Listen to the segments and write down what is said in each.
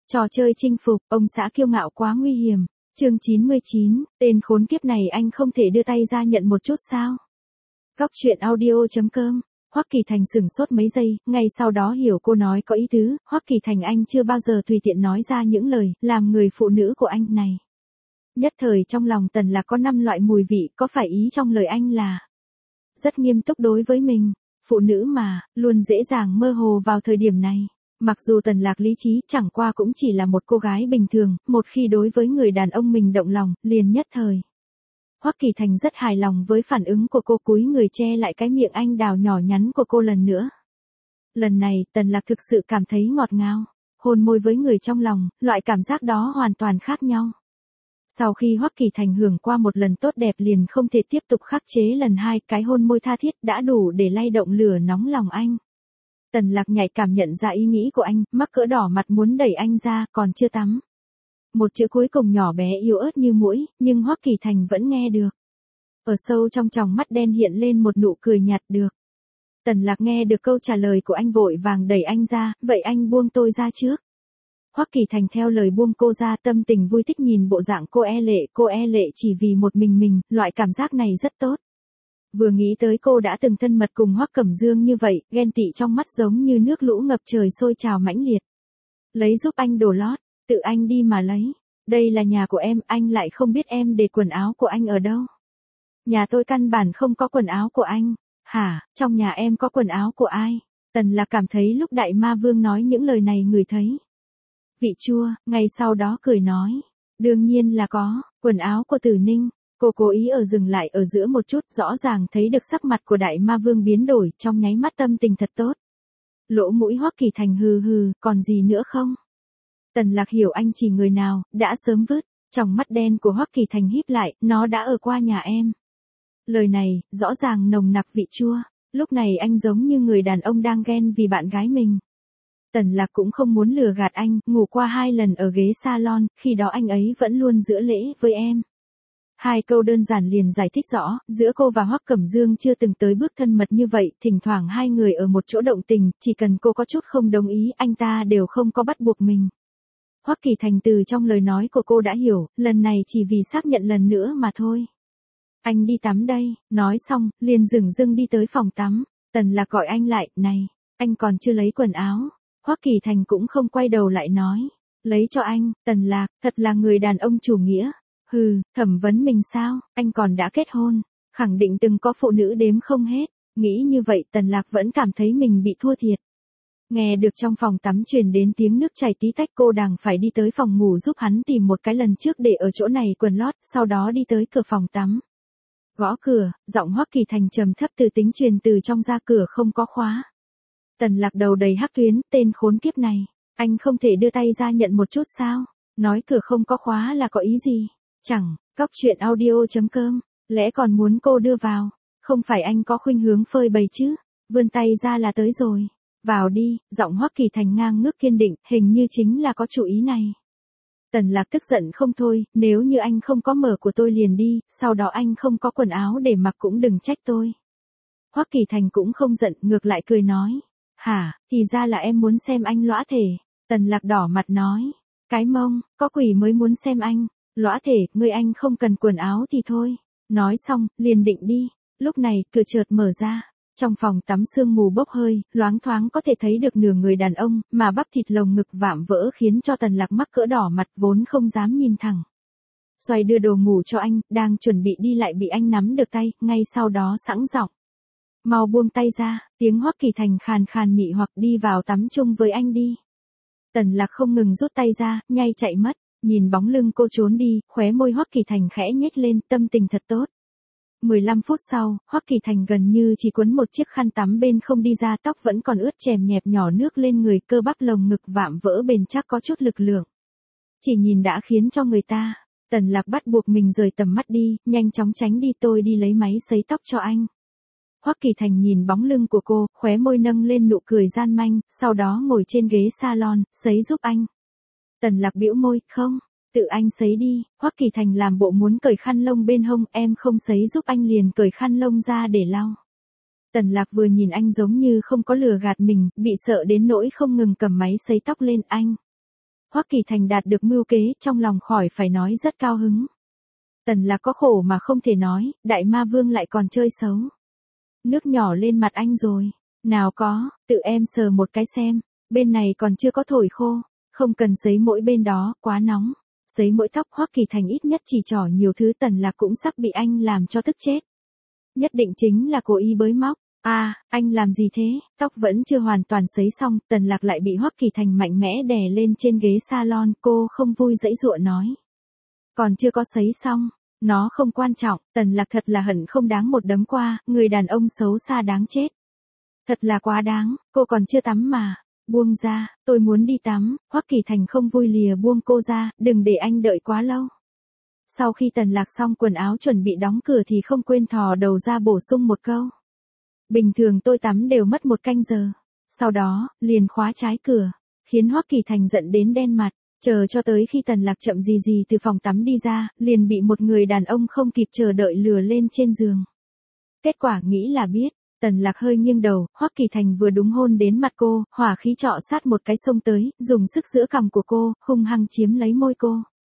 Trò chơi chinh phục, ông xã kiêu ngạo quá nguy hiểm. Chương 99, tên khốn kiếp này anh không thể đưa tay ra nhận một chút sao? Góc truyện audio.com. Hoắc Kỳ Thành sửng sốt mấy giây, ngay sau đó hiểu cô nói có ý tứ. Hoắc Kỳ Thành, anh chưa bao giờ tùy tiện nói ra những lời làm người phụ nữ của anh này. Nhất thời trong lòng Tần Lạc có 5 loại mùi vị, có phải ý trong lời anh là rất nghiêm túc đối với mình? Phụ nữ mà, luôn dễ dàng mơ hồ vào thời điểm này. Mặc dù Tần Lạc lý trí chẳng qua cũng chỉ là một cô gái bình thường, một khi đối với người đàn ông mình động lòng, liền nhất thời. Hoắc Kỳ Thành rất hài lòng với phản ứng của cô, cúi người che lại cái miệng anh đào nhỏ nhắn của cô lần nữa. Lần này, Tần Lạc thực sự cảm thấy ngọt ngào. Hôn môi với người trong lòng, loại cảm giác đó hoàn toàn khác nhau. Sau khi Hoắc Kỳ Thành hưởng qua một lần tốt đẹp liền không thể tiếp tục khắc chế lần hai, cái hôn môi tha thiết đã đủ để lay động lửa nóng lòng anh. Tần Lạc nhạy cảm nhận ra ý nghĩ của anh, mắc cỡ đỏ mặt muốn đẩy anh ra, còn chưa tắm. Một chữ cuối cùng nhỏ bé yếu ớt như muỗi, nhưng Hoắc Kỳ Thành vẫn nghe được. Ở sâu trong tròng mắt đen hiện lên một nụ cười nhạt, được. Tần Lạc nghe được câu trả lời của anh vội vàng đẩy anh ra, vậy anh buông tôi ra trước. Hoắc Kỳ Thành theo lời buông cô ra, tâm tình vui thích nhìn bộ dạng cô e lệ chỉ vì một mình, loại cảm giác này rất tốt. Vừa nghĩ tới cô đã từng thân mật cùng Hoắc Cẩm Dương như vậy, ghen tị trong mắt giống như nước lũ ngập trời sôi trào mãnh liệt. Lấy giúp anh đồ lót, tự anh đi mà lấy. Đây là nhà của em, anh lại không biết em để quần áo của anh ở đâu. Nhà tôi căn bản không có quần áo của anh. Hả, trong nhà em có quần áo của ai? Tần Lạc cảm thấy lúc Đại Ma Vương nói những lời này người thấy vị chua, ngay sau đó cười nói. Đương nhiên là có, quần áo của Tử Ninh. Cô cố ý dừng lại ở giữa một chút, rõ ràng thấy được sắc mặt của Đại Ma Vương biến đổi, trong nháy mắt tâm tình thật tốt. Lỗ mũi Hoắc Kỳ Thành hừ hừ, còn gì nữa không? Tần Lạc hiểu anh chỉ người nào, đã sớm vứt. Trong mắt đen của Hoắc Kỳ Thành híp lại, nó đã ở qua nhà em. Lời này, rõ ràng nồng nặc vị chua. Lúc này anh giống như người đàn ông đang ghen vì bạn gái mình. Tần Lạc cũng không muốn lừa gạt anh, ngủ qua 2 lần ở ghế salon, khi đó anh ấy vẫn luôn giữ lễ với em. 2 câu đơn giản liền giải thích rõ, giữa cô và Hoắc Cẩm Dương chưa từng tới bước thân mật như vậy, thỉnh thoảng 2 người ở một chỗ động tình, chỉ cần cô có chút không đồng ý, anh ta đều không có bắt buộc mình. Hoắc Kỳ Thành từ trong lời nói của cô đã hiểu, lần này chỉ vì xác nhận lần nữa mà thôi. Anh đi tắm đây, nói xong, liền dửng dưng đi tới phòng tắm. Tần Lạc gọi anh lại, này, anh còn chưa lấy quần áo. Hoắc Kỳ Thành cũng không quay đầu lại nói, lấy cho anh. Tần Lạc, thật là người đàn ông chủ nghĩa. Hừ, thẩm vấn mình sao, anh còn đã kết hôn, khẳng định từng có phụ nữ đếm không hết. Nghĩ như vậy Tần Lạc vẫn cảm thấy mình bị thua thiệt. Nghe được trong phòng tắm truyền đến tiếng nước chảy tí tách, cô đành phải đi tới phòng ngủ giúp hắn tìm một cái lần trước để ở chỗ này quần lót, sau đó đi tới cửa phòng tắm. Gõ cửa, giọng Hoắc Kỳ Thành trầm thấp từ tính truyền từ trong ra, cửa không có khóa. Tần Lạc đầu đầy hắc tuyến, tên khốn kiếp này, anh không thể đưa tay ra nhận một chút sao? Nói cửa không có khóa là có ý gì? Chẳng, Góc truyện audio.com, lẽ còn muốn cô đưa vào, không phải anh có khuynh hướng phơi bày chứ? Vươn tay ra là tới rồi. Vào đi, giọng Hoắc Kỳ Thành ngang ngước kiên định, hình như chính là có chủ ý này. Tần Lạc tức giận không thôi, nếu như anh không có mở của tôi liền đi, sau đó anh không có quần áo để mặc cũng đừng trách tôi. Hoắc Kỳ Thành cũng không giận, ngược lại cười nói. Hả, thì ra là em muốn xem anh lõa thể. Tần Lạc đỏ mặt nói. Cái mông, có quỷ mới muốn xem anh. Lõa thể, người anh không cần quần áo thì thôi. Nói xong, liền định đi. Lúc này, cửa chợt mở ra. Trong phòng tắm sương mù bốc hơi, loáng thoáng có thể thấy được nửa người đàn ông, mà bắp thịt lồng ngực vạm vỡ khiến cho Tần Lạc mắc cỡ đỏ mặt, vốn không dám nhìn thẳng. Xoay đưa đồ ngủ cho anh, đang chuẩn bị đi lại bị anh nắm được tay, ngay sau đó sẵn giọng. Mau buông tay ra, tiếng Hoắc Kỳ Thành khàn khàn mị hoặc, đi vào tắm chung với anh đi. Tần Lạc không ngừng rút tay ra, nhay chạy mất, nhìn bóng lưng cô trốn đi, khóe môi Hoắc Kỳ Thành khẽ nhếch lên, tâm tình thật tốt. 15 phút sau, Hoắc Kỳ Thành gần như chỉ quấn một chiếc khăn tắm bên không đi ra, tóc vẫn còn ướt chèm nhẹp, nhỏ nước lên người, cơ bắp lồng ngực vạm vỡ bền chắc có chút lực lượng. Chỉ nhìn đã khiến cho người ta. Tần Lạc bắt buộc mình rời tầm mắt đi, nhanh chóng tránh đi, tôi đi lấy máy sấy tóc cho anh. Hoắc Kỳ Thành nhìn bóng lưng của cô, khóe môi nâng lên nụ cười gian manh, sau đó ngồi trên ghế salon, sấy giúp anh. Tần Lạc bĩu môi, không, tự anh sấy đi. Hoắc Kỳ Thành làm bộ muốn cởi khăn lông bên hông, em không sấy giúp anh liền cởi khăn lông ra để lau. Tần Lạc vừa nhìn anh giống như không có lừa gạt mình, bị sợ đến nỗi không ngừng cầm máy sấy tóc lên. Anh Hoắc Kỳ Thành đạt được mưu kế, trong lòng khỏi phải nói rất cao hứng. Tần Lạc có khổ mà không thể nói, đại ma vương lại còn chơi xấu. Nước nhỏ lên mặt anh rồi. Nào có, tự em sờ một cái xem, bên này còn chưa có thổi khô, không cần sấy mỗi bên đó, quá nóng. Sấy mỗi tóc Hoắc Kỳ Thành ít nhất chỉ trỏ nhiều thứ. Tần Lạc cũng sắp bị anh làm cho tức chết. Nhất định chính là cố ý bới móc. À, anh làm gì thế? Tóc vẫn chưa hoàn toàn sấy xong, Tần Lạc lại bị Hoắc Kỳ Thành mạnh mẽ đè lên trên ghế salon, cô không vui giãy giụa nói. Còn chưa có sấy xong, nó không quan trọng, Tần Lạc thật là hận không đáng một đấm qua, người đàn ông xấu xa đáng chết. Thật là quá đáng, cô còn chưa tắm mà. Buông ra, tôi muốn đi tắm. Hoắc Kỳ Thành không vui lìa buông cô ra, đừng để anh đợi quá lâu. Sau khi Tần Lạc xong quần áo chuẩn bị đóng cửa thì không quên thò đầu ra bổ sung một câu. Bình thường tôi tắm đều mất 1 canh giờ. Sau đó, liền khóa trái cửa, khiến Hoắc Kỳ Thành giận đến đen mặt. Chờ cho tới khi Tần Lạc chậm gì gì từ phòng tắm đi ra, liền bị một người đàn ông không kịp chờ đợi lừa lên trên giường. Kết quả nghĩ là biết. Tần Lạc hơi nghiêng đầu, Hoắc Kỳ Thành vừa đúng hôn đến mặt cô, hỏa khí trọ sát một cái xông tới, dùng sức giữa cằm của cô, hung hăng chiếm lấy môi cô.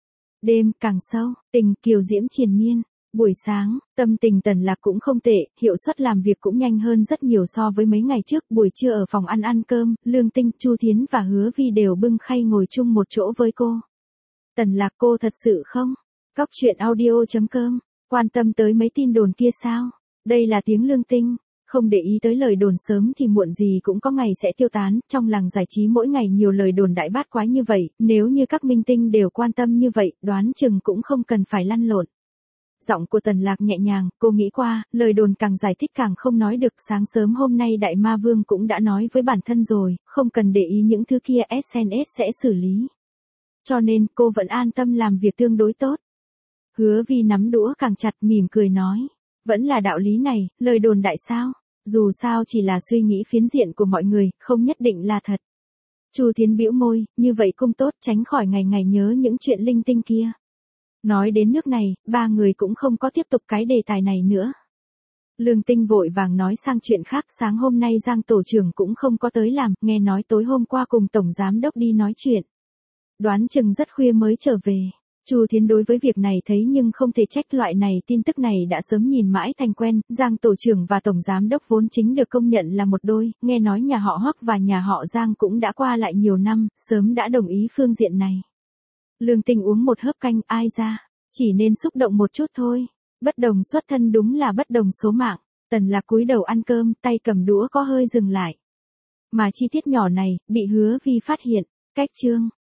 Đêm càng sâu, tình kiều diễm triền miên. Buổi sáng, tâm tình Tần Lạc cũng không tệ, hiệu suất làm việc cũng nhanh hơn rất nhiều so với mấy ngày trước. Buổi trưa ở phòng ăn cơm, Lương Tinh, Chu Thiến và Hứa Vi đều bưng khay ngồi chung một chỗ với cô. Tần Lạc, cô thật sự không? Cóc truyện audio.com, quan tâm tới mấy tin đồn kia sao? Đây là tiếng Lương Tinh. Không để ý tới lời đồn, sớm thì muộn gì cũng có ngày sẽ tiêu tán. Trong làng giải trí mỗi ngày nhiều lời đồn đại bát quái như vậy, nếu như các minh tinh đều quan tâm như vậy, đoán chừng cũng không cần phải lăn lộn. Giọng của Tần Lạc nhẹ nhàng, cô nghĩ qua, lời đồn càng giải thích càng không nói được. Sáng sớm hôm nay đại ma vương cũng đã nói với bản thân rồi, không cần để ý những thứ kia, SNS sẽ xử lý. Cho nên cô vẫn an tâm làm việc tương đối tốt. Hứa Vi nắm đũa càng chặt, mỉm cười nói. Vẫn là đạo lý này, lời đồn đại sao? Dù sao chỉ là suy nghĩ phiến diện của mọi người, không nhất định là thật. Chu Thiến bĩu môi, như vậy cũng tốt, tránh khỏi ngày ngày nhớ những chuyện linh tinh kia. Nói đến nước này, ba người cũng không có tiếp tục cái đề tài này nữa. Lương Tinh vội vàng nói sang chuyện khác. Sáng hôm nay Giang tổ trưởng cũng không có tới làm, nghe nói tối hôm qua cùng tổng giám đốc đi nói chuyện. Đoán chừng rất khuya mới trở về. Chu Thiến đối với việc này thấy nhưng không thể trách, loại này tin tức này đã sớm nhìn mãi thành quen. Giang tổ trưởng và tổng giám đốc vốn chính được công nhận là một đôi, nghe nói nhà họ Hoắc và nhà họ Giang cũng đã qua lại nhiều năm, sớm đã đồng ý phương diện này. Lương Tinh uống một hớp canh, ai ra, chỉ nên xúc động một chút thôi. Bất đồng xuất thân đúng là bất đồng số mạng. Tần Lạc cúi đầu ăn cơm, tay cầm đũa có hơi dừng lại. Mà chi tiết nhỏ này, bị Hứa Vi phát hiện. Cách chương